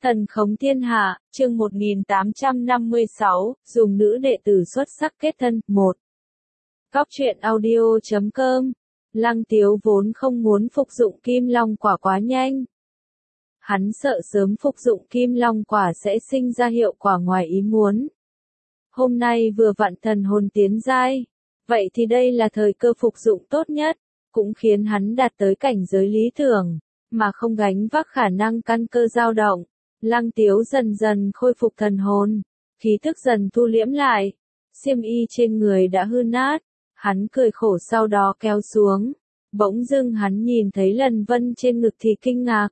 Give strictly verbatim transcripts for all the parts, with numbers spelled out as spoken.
Thần khống thiên hạ, chương một nghìn tám trăm năm mươi sáu, dùng nữ đệ tử xuất sắc kết thân, một. Góc truyện audio chấm com. Lăng Tiếu vốn không muốn phục dụng kim long quả quá nhanh. Hắn sợ sớm phục dụng kim long quả sẽ sinh ra hiệu quả ngoài ý muốn. Hôm nay vừa vặn thần hồn tiến giai, vậy thì đây là thời cơ phục dụng tốt nhất, cũng khiến hắn đạt tới cảnh giới lý tưởng, mà không gánh vác khả năng căn cơ dao động. Lăng Tiếu dần dần khôi phục thần hồn, khí tức dần thu liễm lại, xiêm y trên người đã hư nát, hắn cười khổ sau đó kéo xuống, bỗng dưng hắn nhìn thấy lần vân trên ngực thì kinh ngạc.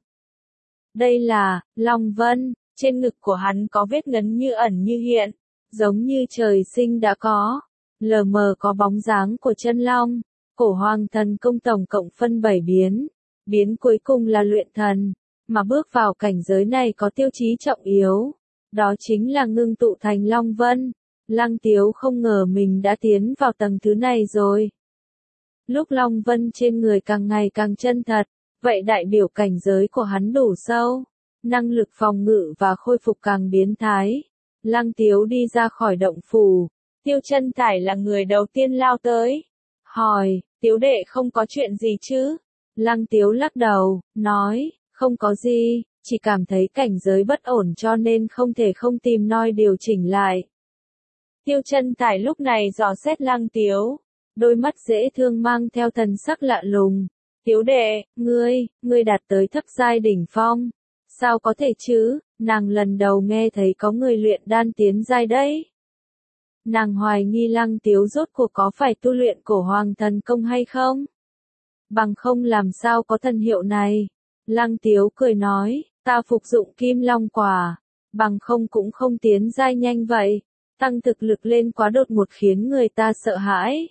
Đây là, Long Vân, trên ngực của hắn có vết ngấn như ẩn như hiện, giống như trời sinh đã có, lờ mờ có bóng dáng của chân long, cổ hoàng thần công tổng cộng phân bảy biến, biến cuối cùng là luyện thần. Mà bước vào cảnh giới này có tiêu chí trọng yếu, đó chính là ngưng tụ thành Long Vân. Lăng Tiếu không ngờ mình đã tiến vào tầng thứ này rồi. Lúc Long Vân trên người càng ngày càng chân thật, vậy đại biểu cảnh giới của hắn đủ sâu, năng lực phòng ngự và khôi phục càng biến thái. Lăng Tiếu đi ra khỏi động phủ, Tiêu Chân Thải là người đầu tiên lao tới, hỏi, Tiếu đệ không có chuyện gì chứ? Lăng Tiếu lắc đầu, nói, không có gì, chỉ cảm thấy cảnh giới bất ổn cho nên không thể không tìm noi điều chỉnh lại. Tiêu Chân Thải lúc này dò xét Lăng Tiếu, đôi mắt dễ thương mang theo thần sắc lạ lùng. Tiếu đệ, ngươi, ngươi đạt tới thất giai đỉnh phong. Sao có thể chứ, nàng lần đầu nghe thấy có người luyện đan tiến giai đấy. Nàng hoài nghi Lăng Tiếu rốt cuộc có phải tu luyện cổ hoàng thần công hay không? Bằng không làm sao có thần hiệu này. Lăng Tiếu cười nói, ta phục dụng kim long quả, bằng không cũng không tiến giai nhanh vậy, tăng thực lực lên quá đột ngột khiến người ta sợ hãi.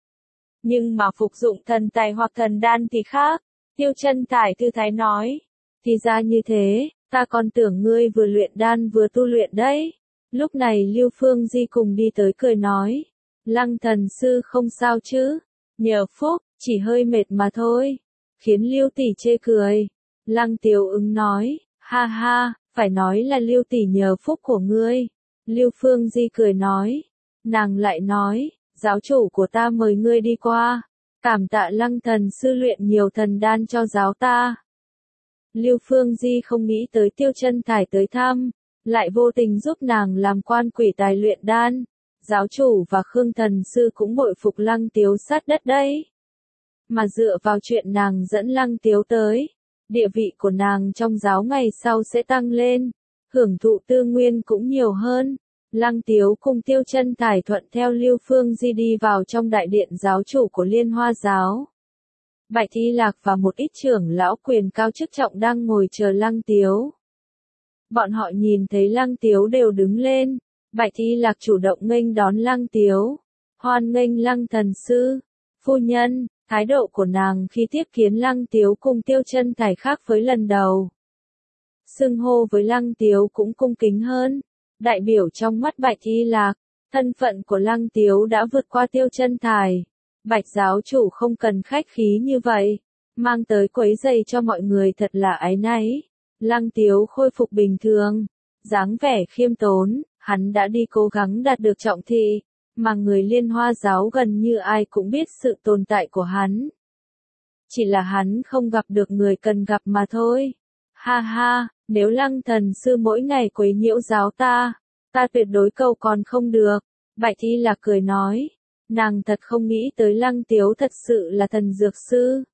Nhưng mà phục dụng thần tài hoặc thần đan thì khác, Tiêu Chân Thải thư thái nói, thì ra như thế, ta còn tưởng ngươi vừa luyện đan vừa tu luyện đấy. Lúc này Lưu Phương Di cùng đi tới cười nói, Lăng thần sư không sao chứ, nhờ phúc, chỉ hơi mệt mà thôi, khiến Lưu tỷ chê cười. Lăng Tiếu ứng nói, ha ha, phải nói là Lưu tỷ nhờ phúc của ngươi. Lưu Phương Di cười nói, nàng lại nói, giáo chủ của ta mời ngươi đi qua, cảm tạ Lăng thần sư luyện nhiều thần đan cho giáo ta. Lưu Phương Di không nghĩ tới Tiêu Chân Thải tới thăm, lại vô tình giúp nàng làm quan quỷ tài luyện đan. Giáo chủ và Khương thần sư cũng bội phục Lăng Tiếu sát đất đấy. Mà dựa vào chuyện nàng dẫn Lăng Tiếu tới, địa vị của nàng trong giáo ngày sau sẽ tăng lên, hưởng thụ tư nguyên cũng nhiều hơn. Lăng Tiếu cùng Tiêu Chân Thải thuận theo Lưu Phương Di đi vào trong đại điện giáo chủ của Liên Hoa giáo. Bạch Thi Lạc và một ít trưởng lão quyền cao chức trọng đang ngồi chờ Lăng Tiếu. Bọn họ nhìn thấy Lăng Tiếu đều đứng lên, Bạch Thi Lạc chủ động nghênh đón Lăng Tiếu, hoan nghênh Lăng thần sư, phu nhân. Thái độ của nàng khi tiếp kiến Lăng Tiếu cùng Tiêu Chân Thải khác với lần đầu. Xưng hô với Lăng Tiếu cũng cung kính hơn, đại biểu trong mắt Bạch Thi Lạc, thân phận của Lăng Tiếu đã vượt qua Tiêu Chân Thải. Bạch giáo chủ không cần khách khí như vậy, mang tới quấy rầy cho mọi người thật là áy náy. Lăng Tiếu khôi phục bình thường, dáng vẻ khiêm tốn, hắn đã đi cố gắng đạt được trọng thị. Mà người Liên Hoa giáo gần như ai cũng biết sự tồn tại của hắn. Chỉ là hắn không gặp được người cần gặp mà thôi. Ha ha, nếu Lăng thần sư mỗi ngày quấy nhiễu giáo ta, ta tuyệt đối cầu còn không được. Bạch Thi Lạc cười nói, nàng thật không nghĩ tới Lăng Tiếu thật sự là thần dược sư.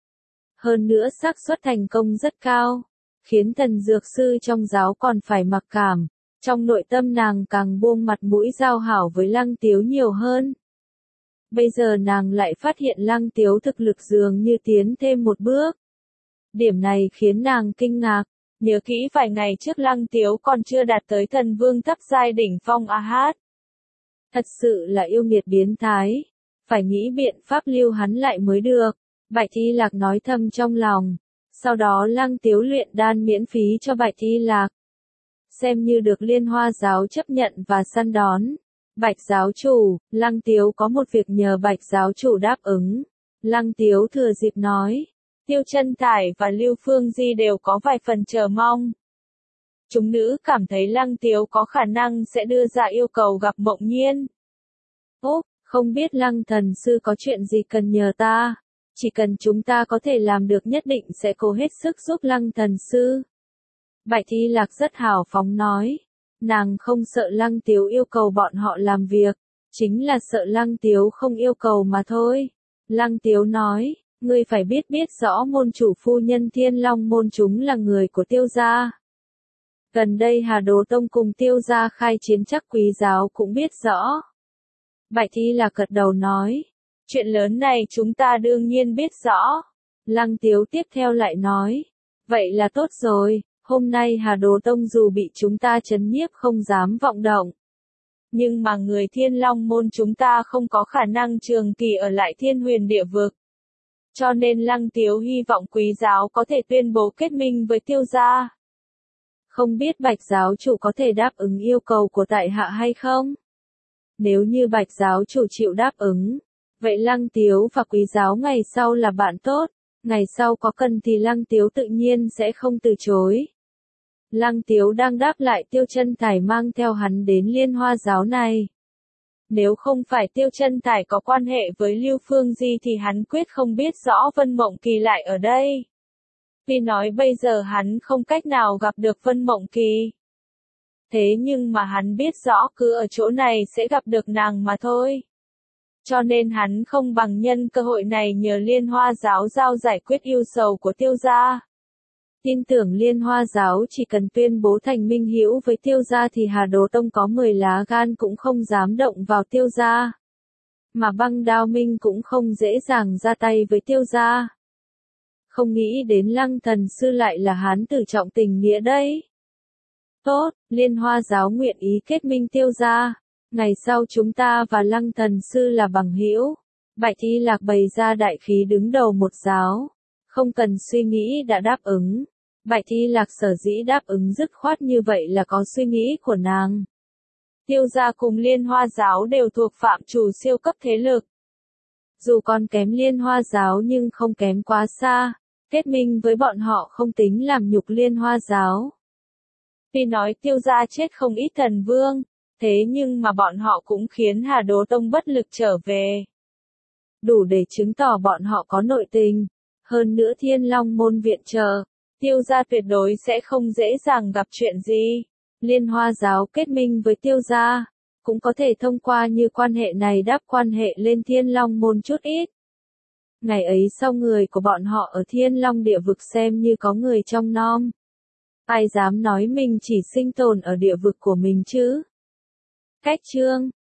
Hơn nữa xác suất thành công rất cao, khiến thần dược sư trong giáo còn phải mặc cảm. Trong nội tâm nàng càng buông mặt mũi giao hảo với Lăng Tiếu nhiều hơn. Bây giờ nàng lại phát hiện Lăng Tiếu thực lực dường như tiến thêm một bước. Điểm này khiến nàng kinh ngạc, nhớ kỹ vài ngày trước Lăng Tiếu còn chưa đạt tới thần vương thấp giai đỉnh phong a hát. Thật sự là yêu nghiệt biến thái, phải nghĩ biện pháp lưu hắn lại mới được. Bạch Thi Lạc nói thầm trong lòng, sau đó Lăng Tiếu luyện đan miễn phí cho Bạch Thi Lạc. Xem như được Liên Hoa giáo chấp nhận và săn đón. Bạch giáo chủ, Lăng Tiếu có một việc nhờ Bạch giáo chủ đáp ứng. Lăng Tiếu thừa dịp nói, Tiêu Chân Thải và Lưu Phương Di đều có vài phần chờ mong. Chúng nữ cảm thấy Lăng Tiếu có khả năng sẽ đưa ra yêu cầu gặp Mộng Nhiên. Úp, không biết Lăng thần sư có chuyện gì cần nhờ ta, chỉ cần chúng ta có thể làm được nhất định sẽ cố hết sức giúp Lăng thần sư. Bạch Thi Lạc rất hào phóng nói, nàng không sợ Lăng Tiếu yêu cầu bọn họ làm việc, chính là sợ Lăng Tiếu không yêu cầu mà thôi. Lăng Tiếu nói, ngươi phải biết biết rõ môn chủ phu nhân Thiên Long môn chúng là người của Tiêu gia. Gần đây Hà Đồ Tông cùng Tiêu gia khai chiến, chắc Quý giáo cũng biết rõ. Bạch Thi Lạc gật đầu nói, chuyện lớn này chúng ta đương nhiên biết rõ. Lăng Tiếu tiếp theo lại nói, vậy là tốt rồi, hôm nay Hà Đồ Tông dù bị chúng ta trấn nhiếp không dám vọng động. Nhưng mà người Thiên Long môn chúng ta không có khả năng trường kỳ ở lại Thiên Huyền địa vực. Cho nên Lăng Tiếu hy vọng Quý giáo có thể tuyên bố kết minh với Tiêu gia. Không biết Bạch giáo chủ có thể đáp ứng yêu cầu của tại hạ hay không? Nếu như Bạch giáo chủ chịu đáp ứng, vậy Lăng Tiếu và Quý giáo ngày sau là bạn tốt, ngày sau có cần thì Lăng Tiếu tự nhiên sẽ không từ chối. Lăng Tiếu đang đáp lại Tiêu Chân Thải mang theo hắn đến Liên Hoa giáo này. Nếu không phải Tiêu Chân Thải có quan hệ với Lưu Phương Di thì hắn quyết không biết rõ Vân Mộng Kỳ lại ở đây. Vì nói bây giờ hắn không cách nào gặp được Vân Mộng Kỳ. Thế nhưng mà hắn biết rõ cứ ở chỗ này sẽ gặp được nàng mà thôi. Cho nên hắn không bằng nhân cơ hội này nhờ Liên Hoa giáo giao giải quyết yêu sầu của Tiêu gia. Tin tưởng Liên Hoa giáo chỉ cần tuyên bố thành minh hữu với Tiêu gia thì Hà Đồ Tông có mười lá gan cũng không dám động vào Tiêu gia. Mà Băng Đao Minh cũng không dễ dàng ra tay với Tiêu gia. Không nghĩ đến Lăng thần sư lại là hán tử trọng tình nghĩa đấy. Tốt, Liên Hoa giáo nguyện ý kết minh Tiêu gia. Ngày sau chúng ta và Lăng thần sư là bằng hữu. Bạch Thi Lạc bày ra đại khí đứng đầu một giáo. Không cần suy nghĩ đã đáp ứng. Bạch Thi Lạc sở dĩ đáp ứng dứt khoát như vậy là có suy nghĩ của nàng. Tiêu gia cùng Liên Hoa giáo đều thuộc phạm trù siêu cấp thế lực. Dù còn kém Liên Hoa giáo nhưng không kém quá xa. Kết minh với bọn họ không tính làm nhục Liên Hoa giáo. Tuy nói Tiêu gia chết không ít thần vương, thế nhưng mà bọn họ cũng khiến Hà Đồ Tông bất lực trở về. Đủ để chứng tỏ bọn họ có nội tình. Hơn nữa Thiên Long môn viện trợ, Tiêu gia tuyệt đối sẽ không dễ dàng gặp chuyện gì. Liên Hoa giáo kết minh với Tiêu gia, cũng có thể thông qua như quan hệ này đáp quan hệ lên Thiên Long môn chút ít. Ngày ấy sau người của bọn họ ở Thiên Long địa vực xem như có người trong nom. Ai dám nói mình chỉ sinh tồn ở địa vực của mình chứ? Cách chương